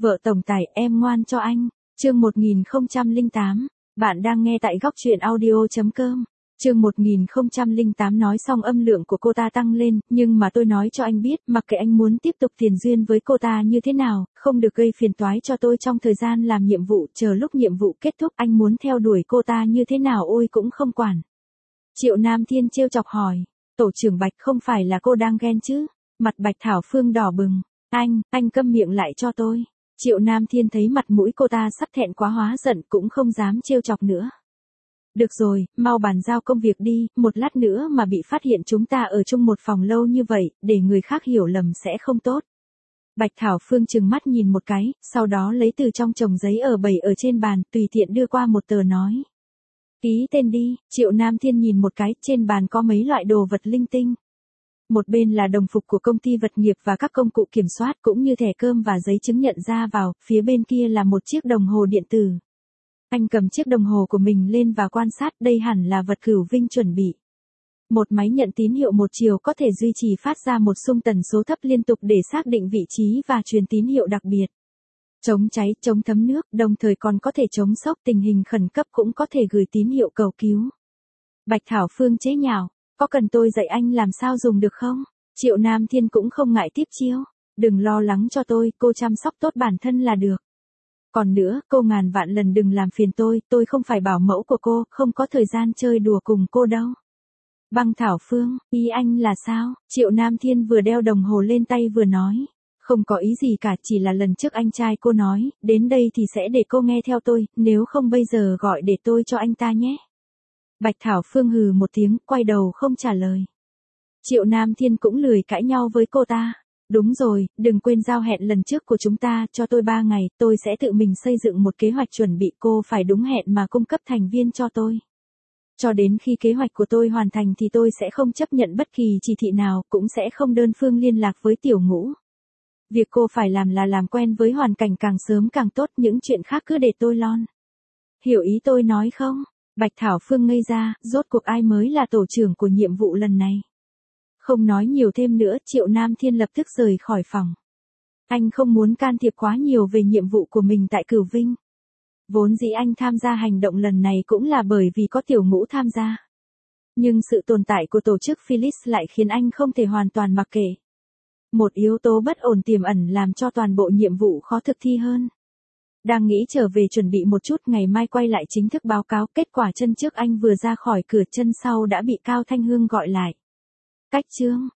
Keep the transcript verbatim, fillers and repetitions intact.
Vợ tổng tài, em ngoan cho anh. Chương một nghìn không trăm lẻ tám. Bạn đang nghe tại góc truyện audio chấm com. Chương một nghìn không trăm lẻ tám nói xong âm lượng của cô ta tăng lên, nhưng mà tôi nói cho anh biết, mặc kệ anh muốn tiếp tục tiền duyên với cô ta như thế nào, không được gây phiền toái cho tôi trong thời gian làm nhiệm vụ, chờ lúc nhiệm vụ kết thúc anh muốn theo đuổi cô ta như thế nào ôi cũng không quản. Triệu Nam Thiên trêu chọc hỏi, tổ trưởng Bạch không phải là cô đang ghen chứ? Mặt Bạch Thảo Phương đỏ bừng, anh, anh câm miệng lại cho tôi. Triệu Nam Thiên thấy mặt mũi cô ta sắp thẹn quá hóa giận cũng không dám trêu chọc nữa. Được rồi, mau bàn giao công việc đi, một lát nữa mà bị phát hiện chúng ta ở chung một phòng lâu như vậy, để người khác hiểu lầm sẽ không tốt. Bạch Thảo Phương trừng mắt nhìn một cái, sau đó lấy từ trong chồng giấy ở bầy ở trên bàn, tùy tiện đưa qua một tờ nói. Ký tên đi. Triệu Nam Thiên nhìn một cái, trên bàn có mấy loại đồ vật linh tinh. Một bên là đồng phục của công ty vật nghiệp và các công cụ kiểm soát cũng như thẻ cơm và giấy chứng nhận ra vào, phía bên kia là một chiếc đồng hồ điện tử. Anh cầm chiếc đồng hồ của mình lên và quan sát, đây hẳn là vật Cửu Vinh chuẩn bị. Một máy nhận tín hiệu một chiều có thể duy trì phát ra một xung tần số thấp liên tục để xác định vị trí và truyền tín hiệu đặc biệt. Chống cháy, chống thấm nước, đồng thời còn có thể chống sốc, tình hình khẩn cấp cũng có thể gửi tín hiệu cầu cứu. Bạch Thảo Phương chế nhạo, có cần tôi dạy anh làm sao dùng được không? Triệu Nam Thiên cũng không ngại tiếp chiêu, đừng lo lắng cho tôi, cô chăm sóc tốt bản thân là được. Còn nữa, cô ngàn vạn lần đừng làm phiền tôi, tôi không phải bảo mẫu của cô, không có thời gian chơi đùa cùng cô đâu. Băng Thảo Phương, ý anh là sao? Triệu Nam Thiên vừa đeo đồng hồ lên tay vừa nói. Không có ý gì cả, chỉ là lần trước anh trai cô nói, đến đây thì sẽ để cô nghe theo tôi, nếu không bây giờ gọi để tôi cho anh ta nhé. Bạch Thảo Phương hừ một tiếng, quay đầu không trả lời. Triệu Nam Thiên cũng lười cãi nhau với cô ta. Đúng rồi, đừng quên giao hẹn lần trước của chúng ta, cho tôi ba ngày, tôi sẽ tự mình xây dựng một kế hoạch chuẩn bị, cô phải đúng hẹn mà cung cấp thành viên cho tôi. Cho đến khi kế hoạch của tôi hoàn thành thì tôi sẽ không chấp nhận bất kỳ chỉ thị nào, cũng sẽ không đơn phương liên lạc với Tiểu Ngũ. Việc cô phải làm là làm quen với hoàn cảnh càng sớm càng tốt, những chuyện khác cứ để tôi lon. Hiểu ý tôi nói không? Bạch Thảo Phương ngây ra, rốt cuộc ai mới là tổ trưởng của nhiệm vụ lần này. Không nói nhiều thêm nữa, Triệu Nam Thiên lập tức rời khỏi phòng. Anh không muốn can thiệp quá nhiều về nhiệm vụ của mình tại Cửu Vinh. Vốn dĩ anh tham gia hành động lần này cũng là bởi vì có Tiểu Ngũ tham gia. Nhưng sự tồn tại của tổ chức Phyllis lại khiến anh không thể hoàn toàn mặc kệ. Một yếu tố bất ổn tiềm ẩn làm cho toàn bộ nhiệm vụ khó thực thi hơn. Đang nghĩ trở về chuẩn bị một chút, ngày mai quay lại chính thức báo cáo, kết quả chân trước anh vừa ra khỏi cửa, chân sau đã bị Cao Thanh Hương gọi lại. Cách chương